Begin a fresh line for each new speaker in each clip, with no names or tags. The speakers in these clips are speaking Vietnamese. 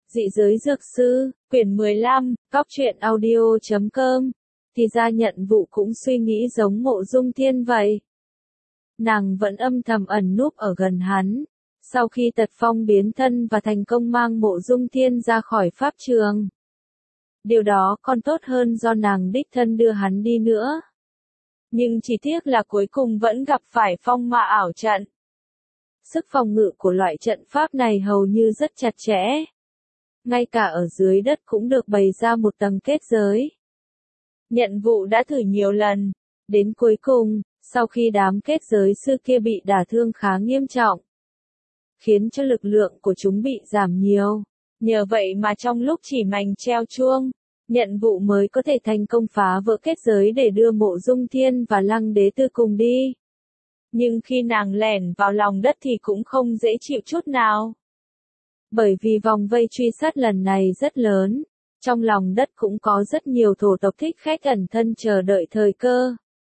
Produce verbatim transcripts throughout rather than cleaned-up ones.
Dị giới dược sư, quyển mười lăm, cóc truyện audio chấm com. Thì ra Nhận Vụ cũng suy nghĩ giống Mộ Dung Thiên vậy. Nàng vẫn âm thầm ẩn núp ở gần hắn. Sau khi Tật Phong biến thân và thành công mang Mộ Dung Thiên ra khỏi pháp trường. Điều đó còn tốt hơn do nàng đích thân đưa hắn đi nữa. Nhưng chỉ tiếc là cuối cùng vẫn gặp phải phong ma ảo trận. Sức phòng ngự của loại trận pháp này hầu như rất chặt chẽ. Ngay cả ở dưới đất cũng được bày ra một tầng kết giới. Nhận Vụ đã thử nhiều lần. Đến cuối cùng, sau khi đám kết giới sư kia bị đả thương khá nghiêm trọng, khiến cho lực lượng của chúng bị giảm nhiều. Nhờ vậy mà trong lúc chỉ mành treo chuông, Nhận Vụ mới có thể thành công phá vỡ kết giới để đưa Mộ Dung Thiên và Lăng Đế Tư cùng đi. Nhưng khi nàng lẻn vào lòng đất thì cũng không dễ chịu chút nào. Bởi vì vòng vây truy sát lần này rất lớn, trong lòng đất cũng có rất nhiều thổ tộc thích khách ẩn thân chờ đợi thời cơ.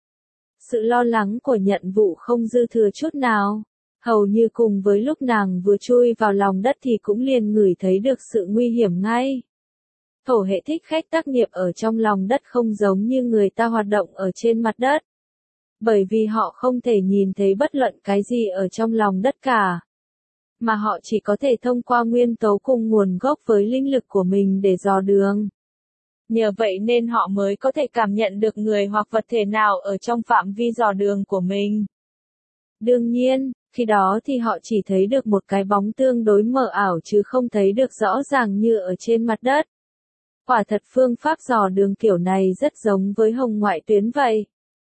Sự lo lắng của Nhận Vụ không dư thừa chút nào, hầu như cùng với lúc nàng vừa chui vào lòng đất thì cũng liền ngửi thấy được sự nguy hiểm ngay. Thổ hệ thích khách tác nghiệp ở trong lòng đất không giống như người ta hoạt động ở trên mặt đất. Bởi vì họ không thể nhìn thấy bất luận cái gì ở trong lòng đất cả. Mà họ chỉ có thể thông qua nguyên tố cùng nguồn gốc với linh lực của mình để dò đường. Nhờ vậy nên họ mới có thể cảm nhận được người hoặc vật thể nào ở trong phạm vi dò đường của mình. Đương nhiên, khi đó thì họ chỉ thấy được một cái bóng tương đối mờ ảo chứ không thấy được rõ ràng như ở trên mặt đất. Quả thật phương pháp dò đường kiểu này rất giống với hồng ngoại tuyến vậy.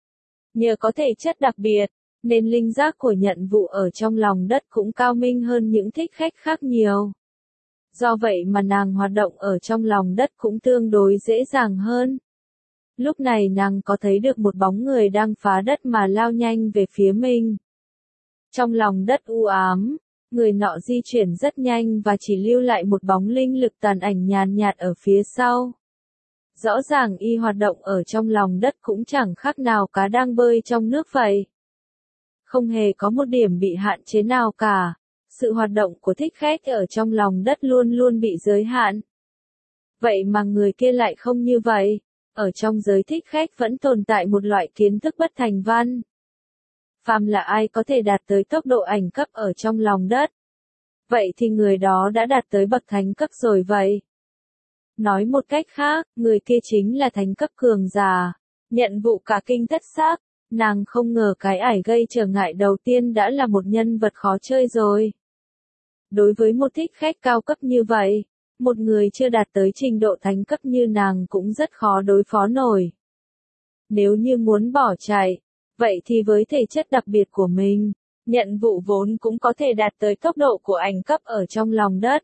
Nhờ có thể chất đặc biệt, nên linh giác của Nhận Vụ ở trong lòng đất cũng cao minh hơn những thích khách khác nhiều. Do vậy mà nàng hoạt động ở trong lòng đất cũng tương đối dễ dàng hơn. Lúc này nàng có thấy được một bóng người đang phá đất mà lao nhanh về phía mình. Trong lòng đất u ám, người nọ di chuyển rất nhanh và chỉ lưu lại một bóng linh lực tàn ảnh nhàn nhạt ở phía sau. Rõ ràng y hoạt động ở trong lòng đất cũng chẳng khác nào cá đang bơi trong nước vậy. Không hề có một điểm bị hạn chế nào cả. Sự hoạt động của thích khách ở trong lòng đất luôn luôn bị giới hạn. Vậy mà người kia lại không như vậy. Ở trong giới thích khách vẫn tồn tại một loại kiến thức bất thành văn. Phàm là ai có thể đạt tới tốc độ ảnh cấp ở trong lòng đất. Vậy thì người đó đã đạt tới bậc thánh cấp rồi vậy. Nói một cách khác, người kia chính là thánh cấp cường giả. Nhận Vụ cả kinh thất xác, nàng không ngờ cái ải gây trở ngại đầu tiên đã là một nhân vật khó chơi rồi. Đối với một thích khách cao cấp như vậy, một người chưa đạt tới trình độ thánh cấp như nàng cũng rất khó đối phó nổi. Nếu như muốn bỏ chạy, vậy thì với thể chất đặc biệt của mình, Nhận Vụ vốn cũng có thể đạt tới tốc độ của ảnh cấp ở trong lòng đất.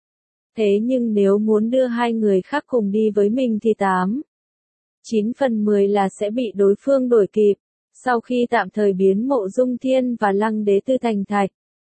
Thế nhưng nếu muốn đưa hai người khác cùng đi với mình thì tám, chín phần mười là sẽ bị đối phương đuổi kịp, sau khi tạm thời biến Mộ Dung Thiên và Lăng Đế Tư thành thạch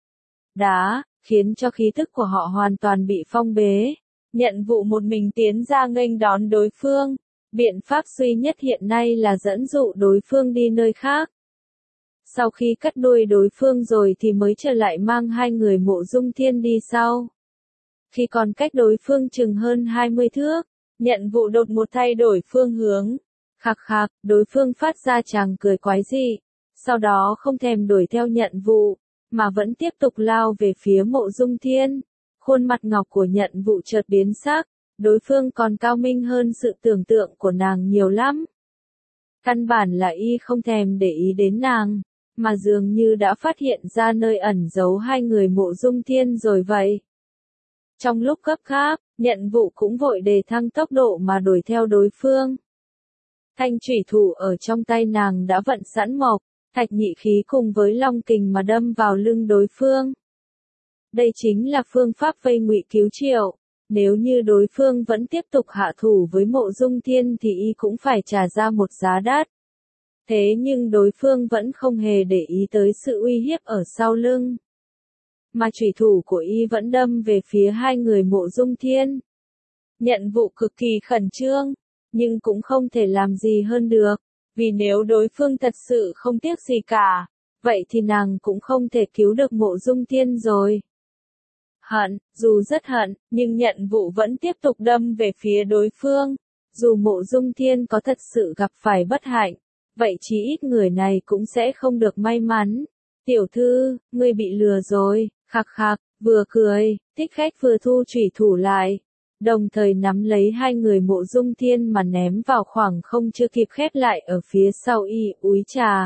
đá, khiến cho khí tức của họ hoàn toàn bị phong bế. Nhận Vụ một mình tiến ra nghênh đón đối phương. Biện pháp duy nhất hiện nay là dẫn dụ đối phương đi nơi khác. Sau khi cắt đuôi đối phương rồi thì mới trở lại mang hai người Mộ Dung Thiên đi sau. Khi còn cách đối phương chừng hơn hai mươi thước, Nhận Vụ đột một thay đổi phương hướng. Khạc khạc, đối phương phát ra tràng cười quái dị. Sau đó không thèm đuổi theo Nhận Vụ, mà vẫn tiếp tục lao về phía Mộ Dung Thiên. Khuôn mặt ngọc của Nhận Vụ chợt biến sắc, đối phương còn cao minh hơn sự tưởng tượng của nàng nhiều lắm. Căn bản là y không thèm để ý đến nàng, mà dường như đã phát hiện ra nơi ẩn giấu hai người Mộ Dung Thiên rồi vậy. Trong lúc gấp gáp, Nhận Vụ cũng vội đề thăng tốc độ mà đuổi theo đối phương. Thanh chủy thủ ở trong tay nàng đã vận sẵn mộc, thạch nhị khí cùng với long kình mà đâm vào lưng đối phương. Đây chính là phương pháp vây ngụy cứu triệu. Nếu như đối phương vẫn tiếp tục hạ thủ với Mộ Dung Thiên thì y cũng phải trả ra một giá đắt. Thế nhưng đối phương vẫn không hề để ý tới sự uy hiếp ở sau lưng. Mà chủy thủ của y vẫn đâm về phía hai người Mộ Dung Thiên. Nhận Vụ cực kỳ khẩn trương, nhưng cũng không thể làm gì hơn được, vì nếu đối phương thật sự không tiếc gì cả, vậy thì nàng cũng không thể cứu được Mộ Dung Thiên rồi. Hận, dù rất hận, nhưng nhận vụ vẫn tiếp tục đâm về phía đối phương. Dù Mộ Dung Thiên có thật sự gặp phải bất hạnh, vậy chí ít người này cũng sẽ không được may mắn. Tiểu thư, ngươi bị lừa rồi, khạc khạc, vừa cười, Thích Khách vừa thu chủy thủ lại, đồng thời nắm lấy hai người Mộ Dung Thiên mà ném vào khoảng không chưa kịp khép lại ở phía sau y úi trà.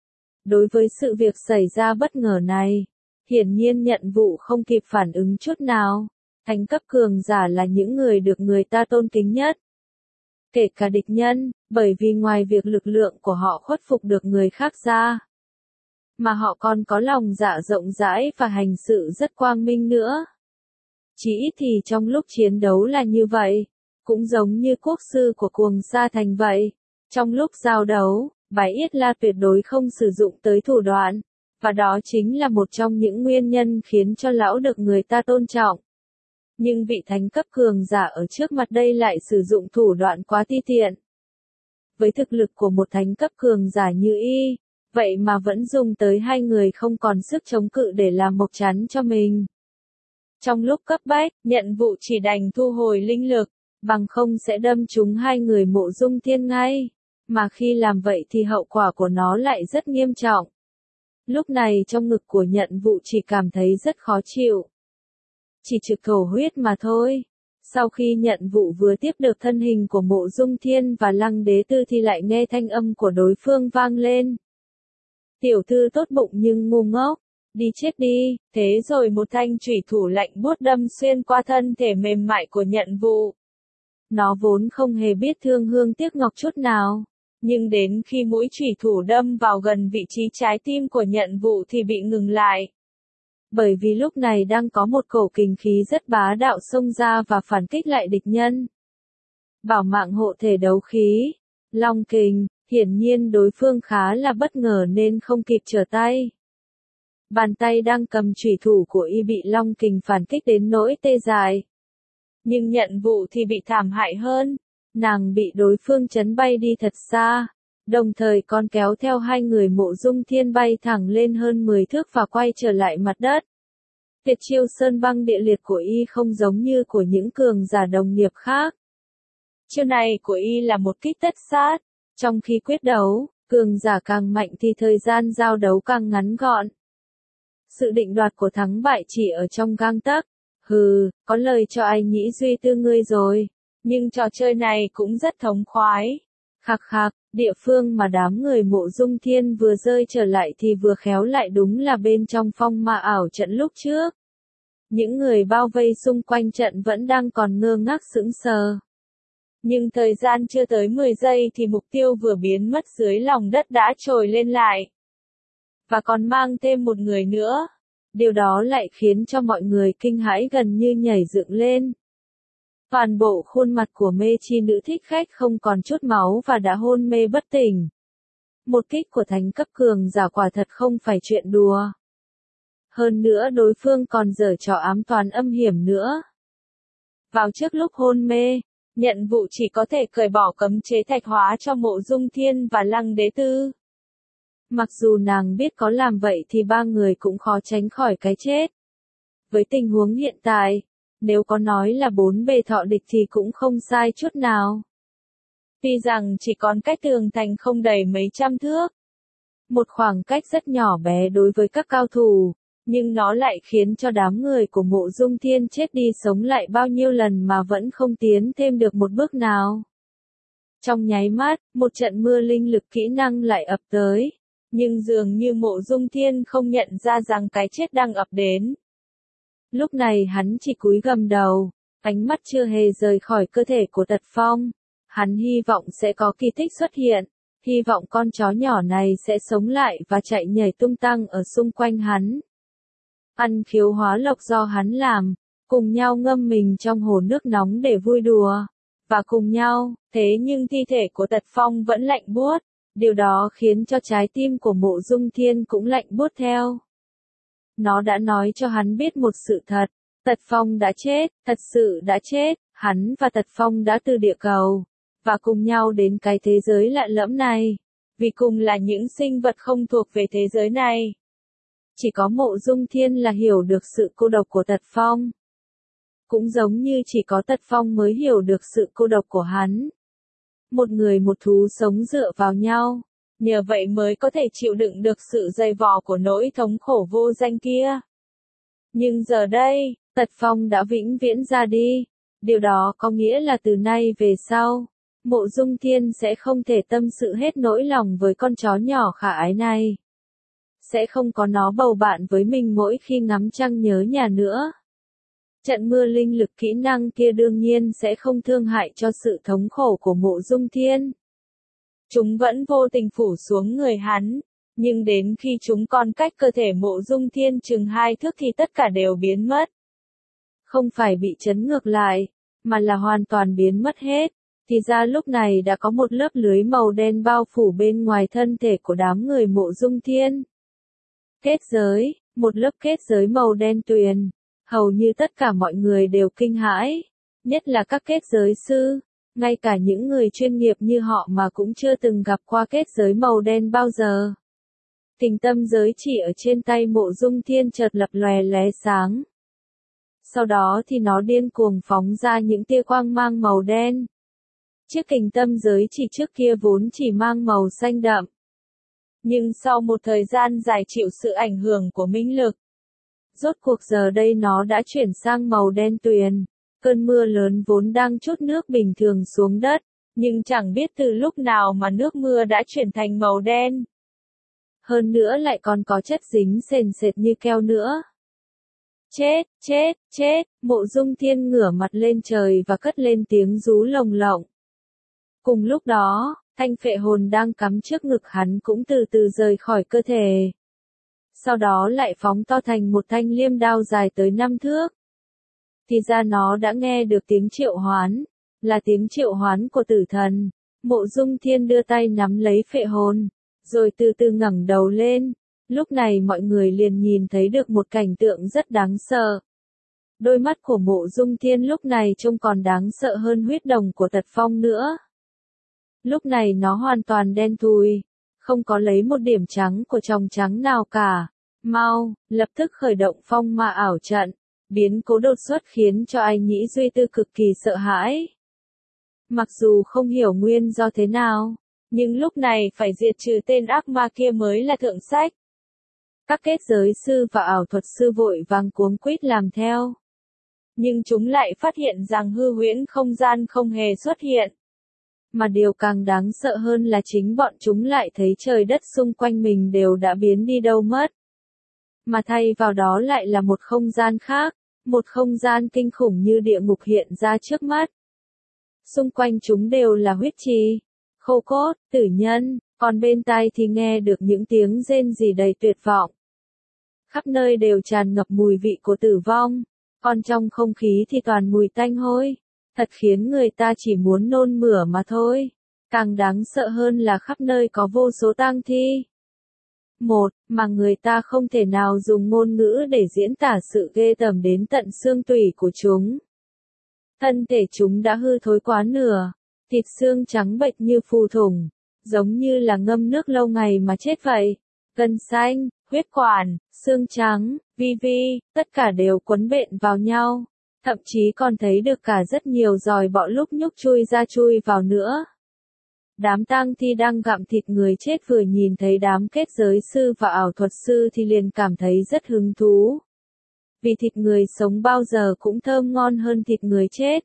Đối với sự việc xảy ra bất ngờ này, hiển nhiên nhận vụ không kịp phản ứng chút nào. Thánh cấp cường giả là những người được người ta tôn kính nhất. Kể cả địch nhân, bởi vì ngoài việc lực lượng của họ khuất phục được người khác ra, mà họ còn có lòng dạ rộng rãi và hành sự rất quang minh nữa. Chỉ ít thì trong lúc chiến đấu là như vậy, cũng giống như quốc sư của Cuồng Sa Thành vậy. Trong lúc giao đấu, Bái Yết La tuyệt đối không sử dụng tới thủ đoạn, và đó chính là một trong những nguyên nhân khiến cho lão được người ta tôn trọng. Nhưng vị thánh cấp cường giả ở trước mặt đây lại sử dụng thủ đoạn quá ti tiện. Với thực lực của một thánh cấp cường giả như y, vậy mà vẫn dùng tới hai người không còn sức chống cự để làm mộc chắn cho mình. Trong lúc cấp bách, nhận vụ chỉ đành thu hồi linh lực, bằng không sẽ đâm trúng hai người Mộ Dung Thiên ngay. Mà khi làm vậy thì hậu quả của nó lại rất nghiêm trọng. Lúc này trong ngực của nhận vụ chỉ cảm thấy rất khó chịu. Chỉ trực thổ huyết mà thôi. Sau khi nhận vụ vừa tiếp được thân hình của Mộ Dung Thiên và Lăng Đế Tư thì lại nghe thanh âm của đối phương vang lên. Tiểu thư tốt bụng nhưng ngu ngốc, đi chết đi. Thế rồi một thanh chủy thủ lạnh buốt đâm xuyên qua thân thể mềm mại của nhận vụ. Nó vốn không hề biết thương hương tiếc ngọc chút nào, nhưng đến khi mũi chủy thủ đâm vào gần vị trí trái tim của nhận vụ thì bị ngừng lại. Bởi vì lúc này đang có một cổ kình khí rất bá đạo xông ra và phản kích lại địch nhân. Bảo mạng hộ thể đấu khí, Long kình, hiển nhiên đối phương khá là bất ngờ nên không kịp trở tay. Bàn tay đang cầm chủy thủ của y bị Long kình phản kích đến nỗi tê dại. Nhưng nhận vụ thì bị thảm hại hơn, nàng bị đối phương chấn bay đi thật xa, đồng thời còn kéo theo hai người Mộ Dung Thiên bay thẳng lên hơn mười thước và quay trở lại mặt đất. Tuyệt chiêu sơn băng địa liệt của y không giống như của những cường giả đồng nghiệp khác. Chiêu này của y là một kích tất sát, trong khi quyết đấu, cường giả càng mạnh thì thời gian giao đấu càng ngắn gọn. Sự định đoạt của thắng bại chỉ ở trong gang tấc. Hừ, có lời cho ai nhĩ duy tư ngươi rồi, nhưng trò chơi này cũng rất thống khoái. Khạc khạc, địa phương mà đám người Mộ Dung Thiên vừa rơi trở lại thì vừa khéo lại đúng là bên trong phong ma ảo trận lúc trước. Những người bao vây xung quanh trận vẫn đang còn ngơ ngác sững sờ. Nhưng thời gian chưa tới mười giây thì mục tiêu vừa biến mất dưới lòng đất đã trồi lên lại. Và còn mang thêm một người nữa. Điều đó lại khiến cho mọi người kinh hãi gần như nhảy dựng lên. Toàn bộ khuôn mặt của mê chi nữ thích khách không còn chút máu và đã hôn mê bất tỉnh. Một kích của thánh cấp cường giả quả thật không phải chuyện đùa. Hơn nữa đối phương còn giở trò ám toán âm hiểm nữa. Vào trước lúc hôn mê, nhận vụ chỉ có thể cởi bỏ cấm chế thạch hóa cho Mộ Dung Thiên và Lăng Đế Tư. Mặc dù nàng biết có làm vậy thì ba người cũng khó tránh khỏi cái chết. Với tình huống hiện tại, nếu có nói là bốn bề thọ địch thì cũng không sai chút nào. Tuy rằng chỉ còn cách tường thành không đầy mấy trăm thước. Một khoảng cách rất nhỏ bé đối với các cao thủ, nhưng nó lại khiến cho đám người của Mộ Dung Thiên chết đi sống lại bao nhiêu lần mà vẫn không tiến thêm được một bước nào. Trong nháy mắt, một trận mưa linh lực kỹ năng lại ập tới. Nhưng dường như Mộ Dung Thiên không nhận ra rằng cái chết đang ập đến. Lúc này hắn chỉ cúi gằm đầu, ánh mắt chưa hề rời khỏi cơ thể của Tật Phong. Hắn hy vọng sẽ có kỳ tích xuất hiện, hy vọng con chó nhỏ này sẽ sống lại và chạy nhảy tung tăng ở xung quanh hắn. Ăn khiếu hóa lộc do hắn làm, cùng nhau ngâm mình trong hồ nước nóng để vui đùa, và cùng nhau, thế nhưng thi thể của Tật Phong vẫn lạnh buốt. Điều đó khiến cho trái tim của Mộ Dung Thiên cũng lạnh buốt theo. Nó đã nói cho hắn biết một sự thật, Tật Phong đã chết, thật sự đã chết, hắn và Tật Phong đã từ địa cầu, và cùng nhau đến cái thế giới lạ lẫm này, vì cùng là những sinh vật không thuộc về thế giới này. Chỉ có Mộ Dung Thiên là hiểu được sự cô độc của Tật Phong. Cũng giống như chỉ có Tật Phong mới hiểu được sự cô độc của hắn. Một người một thú sống dựa vào nhau, nhờ vậy mới có thể chịu đựng được sự dày vò của nỗi thống khổ vô danh kia. Nhưng giờ đây, Tật Phong đã vĩnh viễn ra đi. Điều đó có nghĩa là từ nay về sau, Mộ Dung Thiên sẽ không thể tâm sự hết nỗi lòng với con chó nhỏ khả ái này. Sẽ không có nó bầu bạn với mình mỗi khi ngắm trăng nhớ nhà nữa. Trận mưa linh lực kỹ năng kia đương nhiên sẽ không thương hại cho sự thống khổ của Mộ Dung Thiên. Chúng vẫn vô tình phủ xuống người hắn, nhưng đến khi chúng còn cách cơ thể Mộ Dung Thiên chừng hai thước thì tất cả đều biến mất. Không phải bị chấn ngược lại, mà là hoàn toàn biến mất hết. Thì ra lúc này đã có một lớp lưới màu đen bao phủ bên ngoài thân thể của đám người Mộ Dung Thiên. Kết giới, một lớp kết giới màu đen tuyền. Hầu như tất cả mọi người đều kinh hãi, nhất là các kết giới sư, ngay cả những người chuyên nghiệp như họ mà cũng chưa từng gặp qua kết giới màu đen bao giờ. Tình tâm giới chỉ ở trên tay Mộ Dung Thiên chợt lập lòe lóe sáng. Sau đó thì nó điên cuồng phóng ra những tia quang mang màu đen. Chiếc kình tâm giới chỉ trước kia vốn chỉ mang màu xanh đậm. Nhưng sau một thời gian dài chịu sự ảnh hưởng của minh lực, rốt cuộc giờ đây nó đã chuyển sang màu đen tuyền. Cơn mưa lớn vốn đang trút nước bình thường xuống đất, nhưng chẳng biết từ lúc nào mà nước mưa đã chuyển thành màu đen. Hơn nữa lại còn có chất dính sền sệt như keo nữa. Chết, chết, chết, Mộ Dung Thiên ngửa mặt lên trời và cất lên tiếng rú lồng lộng. Cùng lúc đó, thanh phệ hồn đang cắm trước ngực hắn cũng từ từ rời khỏi cơ thể. Sau đó lại phóng to thành một thanh liêm đao dài tới năm thước. Thì ra nó đã nghe được tiếng triệu hoán, là tiếng triệu hoán của tử thần. Mộ Dung Thiên đưa tay nắm lấy phệ hồn, rồi từ từ ngẩng đầu lên. Lúc này mọi người liền nhìn thấy được một cảnh tượng rất đáng sợ. Đôi mắt của Mộ Dung Thiên lúc này trông còn đáng sợ hơn huyết đồng của Tật Phong nữa. Lúc này nó hoàn toàn đen thui, không có lấy một điểm trắng của tròng trắng nào cả. Mau, lập tức khởi động phong ma ảo trận. Biến cố đột xuất khiến cho Ai Nhĩ Duy Tư cực kỳ sợ hãi. Mặc dù không hiểu nguyên do thế nào, nhưng lúc này phải diệt trừ tên ác ma kia mới là thượng sách. Các kết giới sư và ảo thuật sư vội vàng cuống quýt làm theo. Nhưng chúng lại phát hiện rằng hư huyễn không gian không hề xuất hiện. Mà điều càng đáng sợ hơn là chính bọn chúng lại thấy trời đất xung quanh mình đều đã biến đi đâu mất. Mà thay vào đó lại là một không gian khác, một không gian kinh khủng như địa ngục hiện ra trước mắt. Xung quanh chúng đều là huyết trì, khô cốt, tử nhân, còn bên tai thì nghe được những tiếng rên rỉ đầy tuyệt vọng. Khắp nơi đều tràn ngập mùi vị của tử vong, còn trong không khí thì toàn mùi tanh hôi, thật khiến người ta chỉ muốn nôn mửa mà thôi. Càng đáng sợ hơn là khắp nơi có vô số tang thi. Một, mà người ta không thể nào dùng ngôn ngữ để diễn tả sự ghê tởm đến tận xương tủy của chúng. Thân thể chúng đã hư thối quá nửa, thịt xương trắng bệch như phù thủng, giống như là ngâm nước lâu ngày mà chết vậy. Gân xanh, huyết quản, xương trắng, vi vi, tất cả đều quấn bện vào nhau, thậm chí còn thấy được cả rất nhiều giòi bọ lúc nhúc chui ra chui vào nữa. Đám tang thi đang gặm thịt người chết vừa nhìn thấy đám kết giới sư và ảo thuật sư thì liền cảm thấy rất hứng thú. Vì thịt người sống bao giờ cũng thơm ngon hơn thịt người chết.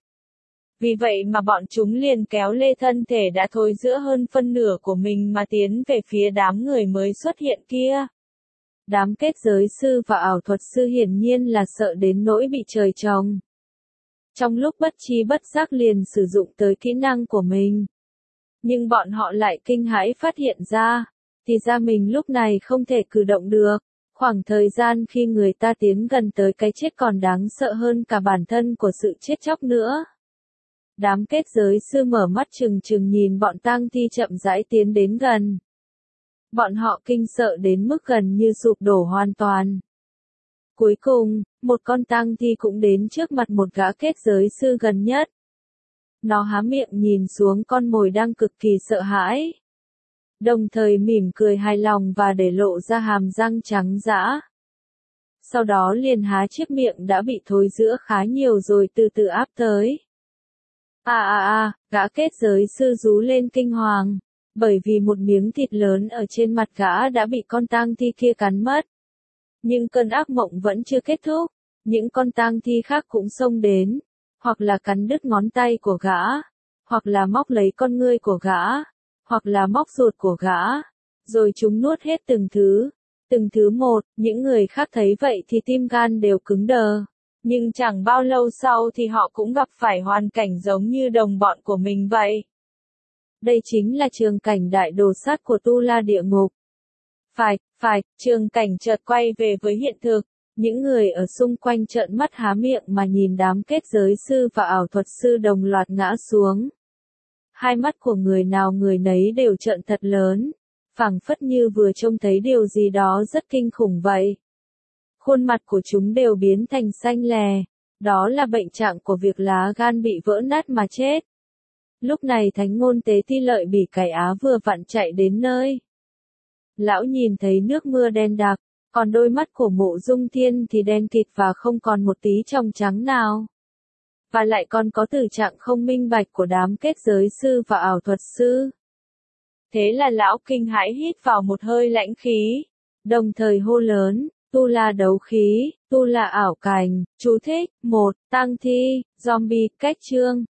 Vì vậy mà bọn chúng liền kéo lê thân thể đã thối rữa hơn phân nửa của mình mà tiến về phía đám người mới xuất hiện kia. Đám kết giới sư và ảo thuật sư hiển nhiên là sợ đến nỗi bị trời trồng. Trong lúc bất tri bất giác liền sử dụng tới kỹ năng của mình. Nhưng bọn họ lại kinh hãi phát hiện ra, thì ra mình lúc này không thể cử động được. Khoảng thời gian khi người ta tiến gần tới cái chết còn đáng sợ hơn cả bản thân của sự chết chóc nữa. Đám kết giới sư mở mắt trừng trừng nhìn bọn tang thi chậm rãi tiến đến gần. Bọn họ kinh sợ đến mức gần như sụp đổ hoàn toàn. Cuối cùng, một con tang thi cũng đến trước mặt một gã kết giới sư gần nhất. Nó há miệng nhìn xuống con mồi đang cực kỳ sợ hãi. Đồng thời mỉm cười hài lòng và để lộ ra hàm răng trắng dã. sau đó liền há chiếc miệng đã bị thối rữa khá nhiều rồi từ từ áp tới. À à à, gã kết giới sư rú lên kinh hoàng, bởi vì một miếng thịt lớn ở trên mặt gã đã bị con tang thi kia cắn mất. Nhưng cơn ác mộng vẫn chưa kết thúc, những con tang thi khác cũng xông đến, hoặc là cắn đứt ngón tay của gã, hoặc là móc lấy con ngươi của gã, hoặc là móc ruột của gã, rồi chúng nuốt hết từng thứ, từng thứ một. Những người khác thấy vậy thì tim gan đều cứng đờ. Nhưng chẳng bao lâu sau thì họ cũng gặp phải hoàn cảnh giống như đồng bọn của mình vậy. Đây chính là trường cảnh đại đồ sát của Tu La địa ngục. Phải, phải, trường cảnh chợt quay về với hiện thực. Những người ở xung quanh trợn mắt há miệng mà nhìn đám kết giới sư và ảo thuật sư đồng loạt ngã xuống. Hai mắt của người nào người nấy đều trợn thật lớn, phảng phất như vừa trông thấy điều gì đó rất kinh khủng vậy. Khuôn mặt của chúng đều biến thành xanh lè, đó là bệnh trạng của việc lá gan bị vỡ nát mà chết. Lúc này Thánh Ngôn Tế Ti Lợi Bỉ Cải Á vừa vặn chạy đến nơi. Lão nhìn thấy nước mưa đen đặc, còn đôi mắt của Mộ Dung Thiên thì đen kịt và không còn một tí tròng trắng nào. Và lại còn có tử trạng không minh bạch của đám kết giới sư và ảo thuật sư. Thế là lão kinh hãi hít vào một hơi lãnh khí, đồng thời hô lớn, Tu La đấu khí, Tu La ảo cảnh, chú thích, một, tang thi, zombie, cách chương.